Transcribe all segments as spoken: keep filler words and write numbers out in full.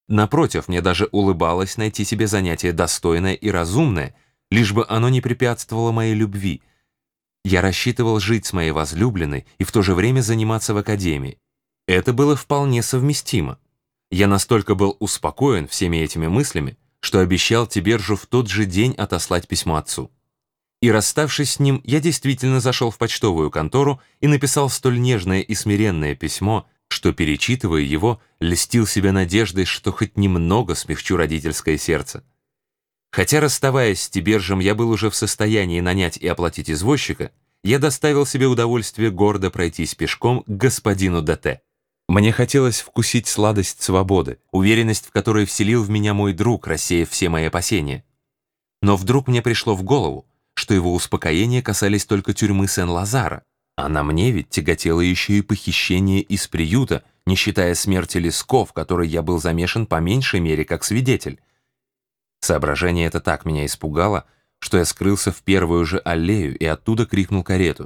Напротив, мне даже улыбалось найти себе занятие достойное и разумное, лишь бы оно не препятствовало моей любви. Я рассчитывал жить с моей возлюбленной и в то же время заниматься в академии. Это было вполне совместимо. Я настолько был успокоен всеми этими мыслями, что обещал Тибержу в тот же день отослать письмо отцу. И расставшись с ним, я действительно зашел в почтовую контору и написал столь нежное и смиренное письмо, что, перечитывая его, льстил себя надеждой, что хоть немного смягчу родительское сердце. Хотя, расставаясь с Тибержем, я был уже в состоянии нанять и оплатить извозчика, я доставил себе удовольствие гордо пройтись пешком к господину ДТ. Мне хотелось вкусить сладость свободы, уверенность, в которой вселил в меня мой друг, рассеяв все мои опасения. Но вдруг мне пришло в голову, что его успокоения касались только тюрьмы Сен-Лазара, а на мне ведь тяготело еще и похищение из приюта, не считая смерти Леско, в которой я был замешан по меньшей мере как свидетель. Соображение это так меня испугало, что я скрылся в первую же аллею и оттуда крикнул карету.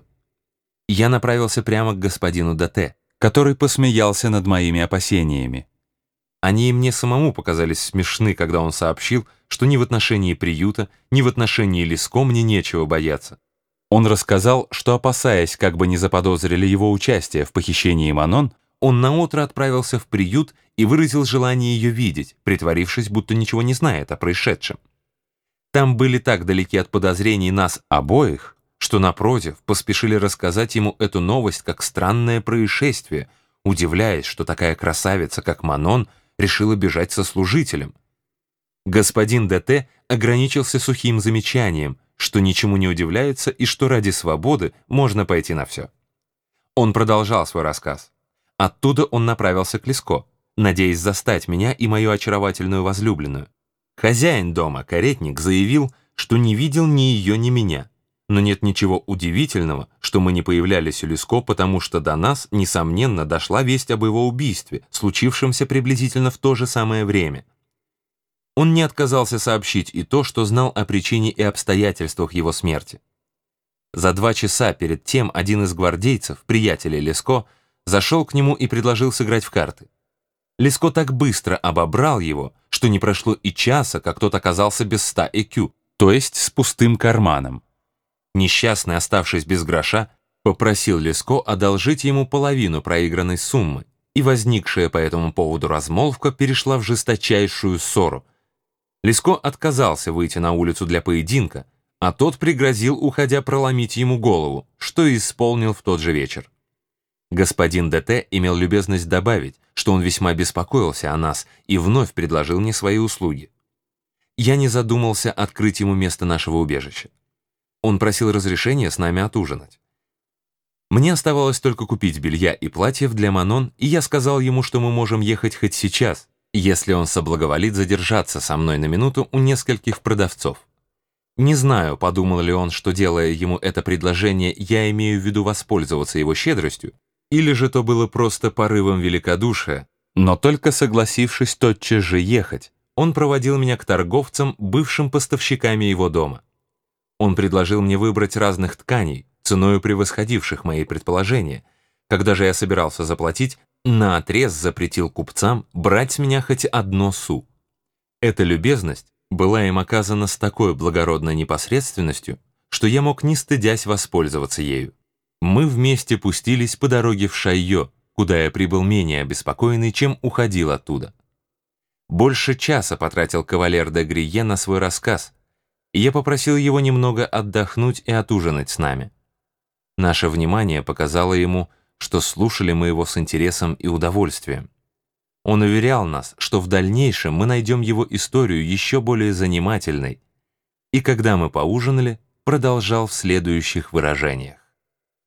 Я направился прямо к господину ДТ, который посмеялся над моими опасениями. Они и мне самому показались смешны, когда он сообщил, что ни в отношении приюта, ни в отношении Леско мне нечего бояться. Он рассказал, что, опасаясь, как бы не заподозрили его участие в похищении Манон, он наутро отправился в приют и выразил желание ее видеть, притворившись, будто ничего не знает о происшедшем. Там были так далеки от подозрений нас обоих, что, напротив, поспешили рассказать ему эту новость как странное происшествие, удивляясь, что такая красавица, как Манон, решила бежать со служителем. Господин ДТ ограничился сухим замечанием, что ничему не удивляется и что ради свободы можно пойти на все. Он продолжал свой рассказ. Оттуда он направился к Леско, надеясь застать меня и мою очаровательную возлюбленную. Хозяин дома, каретник, заявил, что не видел ни ее, ни меня. Но нет ничего удивительного, что мы не появлялись у Леско, потому что до нас, несомненно, дошла весть об его убийстве, случившемся приблизительно в то же самое время. Он не отказался сообщить и то, что знал о причине и обстоятельствах его смерти. За два часа перед тем один из гвардейцев, приятелей Леско, зашел к нему и предложил сыграть в карты. Леско так быстро обобрал его, что не прошло и часа, как тот оказался без ста экю, то есть с пустым карманом. Несчастный, оставшись без гроша, попросил Леско одолжить ему половину проигранной суммы, и возникшая по этому поводу размолвка перешла в жесточайшую ссору. Леско отказался выйти на улицу для поединка, а тот пригрозил, уходя, проломить ему голову, что и исполнил в тот же вечер. Господин ДТ имел любезность добавить, что он весьма беспокоился о нас и вновь предложил мне свои услуги. Я не задумался открыть ему место нашего убежища. Он просил разрешения с нами отужинать. Мне оставалось только купить белья и платьев для Манон, и я сказал ему, что мы можем ехать хоть сейчас, если он соблаговолит задержаться со мной на минуту у нескольких продавцов. Не знаю, подумал ли он, что, делая ему это предложение, я имею в виду воспользоваться его щедростью, или же то было просто порывом великодушия, но только согласившись тотчас же ехать, он проводил меня к торговцам, бывшим поставщиками его дома. Он предложил мне выбрать разных тканей, ценою превосходивших мои предположения. Когда же я собирался заплатить, наотрез запретил купцам брать с меня хоть одно су. Эта любезность была им оказана с такой благородной непосредственностью, что я мог, не стыдясь, воспользоваться ею. Мы вместе пустились по дороге в Шайо, куда я прибыл менее обеспокоенный, чем уходил оттуда. Больше часа потратил кавалер де Грие на свой рассказ, и я попросил его немного отдохнуть и отужинать с нами. Наше внимание показало ему, что слушали мы его с интересом и удовольствием. Он уверял нас, что в дальнейшем мы найдем его историю еще более занимательной, и когда мы поужинали, продолжал в следующих выражениях.